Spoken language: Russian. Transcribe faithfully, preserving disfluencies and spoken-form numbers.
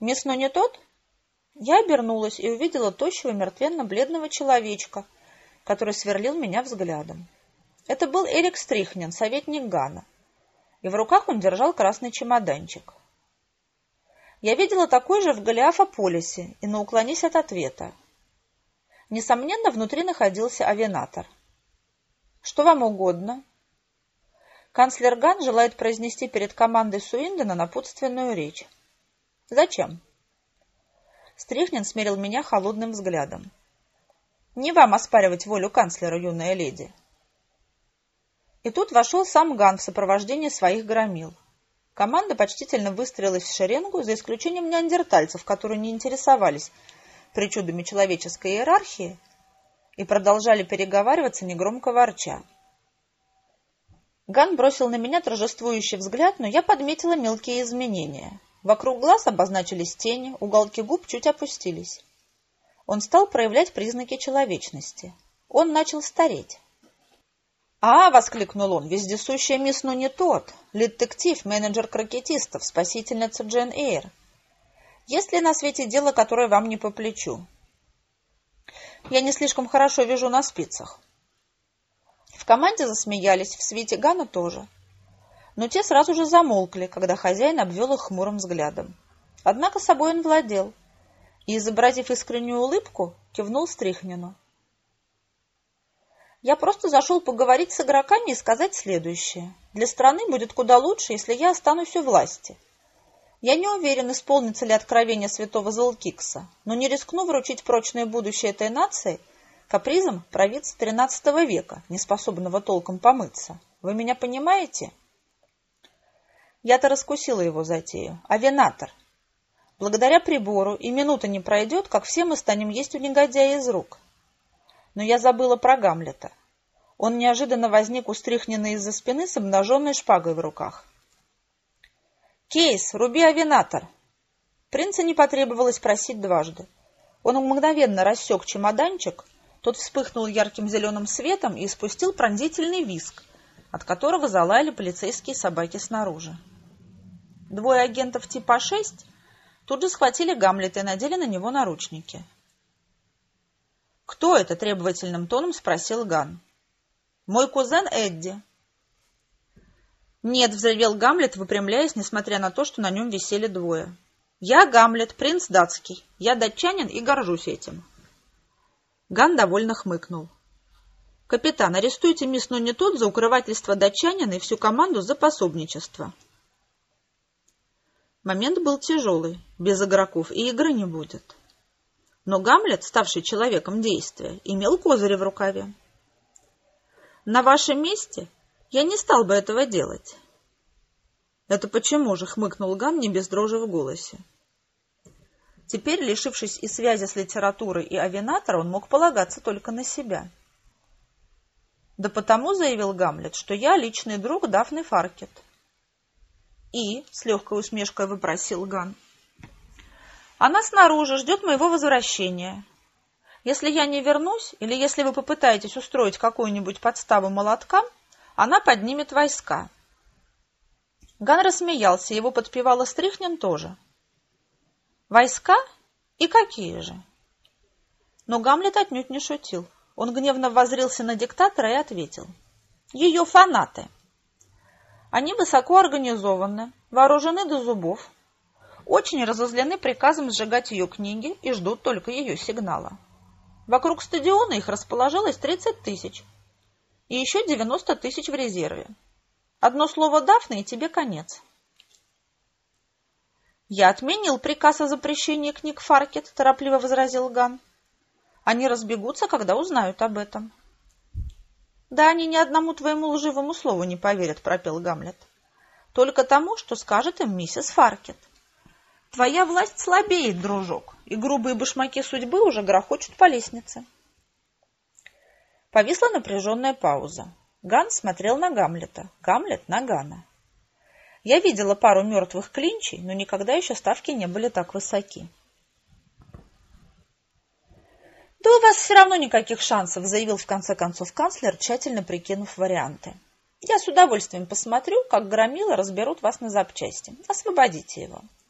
«Мисс, но не тот?» Я обернулась и увидела тощего мертвенно-бледного человечка, который сверлил меня взглядом. Это был Эрик Стрихнин, советник Гана, и в руках он держал красный чемоданчик. Я видела такой же в Голиафополисе и на уклонись от ответа. Несомненно, внутри находился авенатор. «Что вам угодно?» Канцлер Ган желает произнести перед командой Суиндена напутственную речь. «Зачем?» Стрихнин смерил меня холодным взглядом. «Не вам оспаривать волю канцлера, юная леди». И тут вошел сам Ган в сопровождении своих громил. Команда почтительно выстроилась в шеренгу, за исключением неандертальцев, которые не интересовались причудами человеческой иерархии и продолжали переговариваться, негромко ворча. Ган бросил на меня торжествующий взгляд, но я подметила мелкие изменения. Вокруг глаз обозначились тени, уголки губ чуть опустились. Он стал проявлять признаки человечности. Он начал стареть. «А!» — воскликнул он. «Вездесущая мисс ну не тот. Детектив, менеджер крокетистов, спасительница Джейн Эйр. Есть ли на свете дело, которое вам не по плечу?» «Я не слишком хорошо вяжу на спицах». В команде засмеялись, в свите Гана тоже. Но те сразу же замолкли, когда хозяин обвел их хмурым взглядом. Однако собой он владел и, изобразив искреннюю улыбку, кивнул Стрихнину. «Я просто зашел поговорить с игроками и сказать следующее. Для страны будет куда лучше, если я останусь у власти. Я не уверен, исполнится ли откровение святого Зелкикса, но не рискну вручить прочное будущее этой нации капризом провидца тринадцатого века, неспособного толком помыться. Вы меня понимаете?» Я-то раскусила его затею. Авенатор. Благодаря прибору и минута не пройдет, как все мы станем есть у негодяя из рук. Но я забыла про Гамлета. Он неожиданно возник у Стрихнина из-за спины с обнаженной шпагой в руках. «Кейс, руби авенатор!» Принца не потребовалось просить дважды. Он мгновенно рассек чемоданчик, тот вспыхнул ярким зеленым светом и испустил пронзительный визг, от которого залаяли полицейские собаки снаружи. Двое агентов типа шесть тут же схватили Гамлета и надели на него наручники. «Кто это?» — требовательным тоном спросил Ган. «Мой кузен Эдди». «Нет», — взревел Гамлет, выпрямляясь, несмотря на то, что на нем висели двое. «Я Гамлет, принц датский. Я датчанин и горжусь этим». Ган довольно хмыкнул. «Капитан, арестуйте мисс Нунитот за укрывательство датчанина и всю команду за пособничество». Момент был тяжелый, без игроков и игры не будет. Но Гамлет, ставший человеком действия, имел козыри в рукаве. «На вашем месте я не стал бы этого делать». «Это почему же?» — хмыкнул Ган не без дрожи в голосе. Теперь, лишившись и связи с литературой, и авенатора, он мог полагаться только на себя. «Да потому, — заявил Гамлет, — что я личный друг Дафны Фаркет». «И?» — с легкой усмешкой вопросил Ган. «Она снаружи, ждет моего возвращения. Если я не вернусь, или если вы попытаетесь устроить какую-нибудь подставу молоткам, она поднимет войска». Ган рассмеялся, его подпевала Стрихнин тоже. «Войска? И какие же?» Но Гамлет отнюдь не шутил. Он гневно воззрился на диктатора и ответил. «Ее фанаты. Они высоко организованы, вооружены до зубов, очень разозлены приказом сжигать ее книги и ждут только ее сигнала. Вокруг стадиона их расположилось тридцать тысяч, и еще девяносто тысяч в резерве. Одно слово Дафны, и тебе конец». «Я отменил приказ о запрещении книг Фаркет», — торопливо возразил Ган. «Они разбегутся, когда узнают об этом». «Да они ни одному твоему лживому слову не поверят», — пропел Гамлет. «Только тому, что скажет им миссис Фаркет. Твоя власть слабеет, дружок, и грубые башмаки судьбы уже грохочут по лестнице». Повисла напряженная пауза. Ган смотрел на Гамлета, Гамлет на Гана. Я видела пару мертвых клинчей, но никогда еще ставки не были так высоки. «Да у вас все равно никаких шансов», — заявил в конце концов канцлер, тщательно прикинув варианты. «Я с удовольствием посмотрю, как громилы разберут вас на запчасти. Освободите его.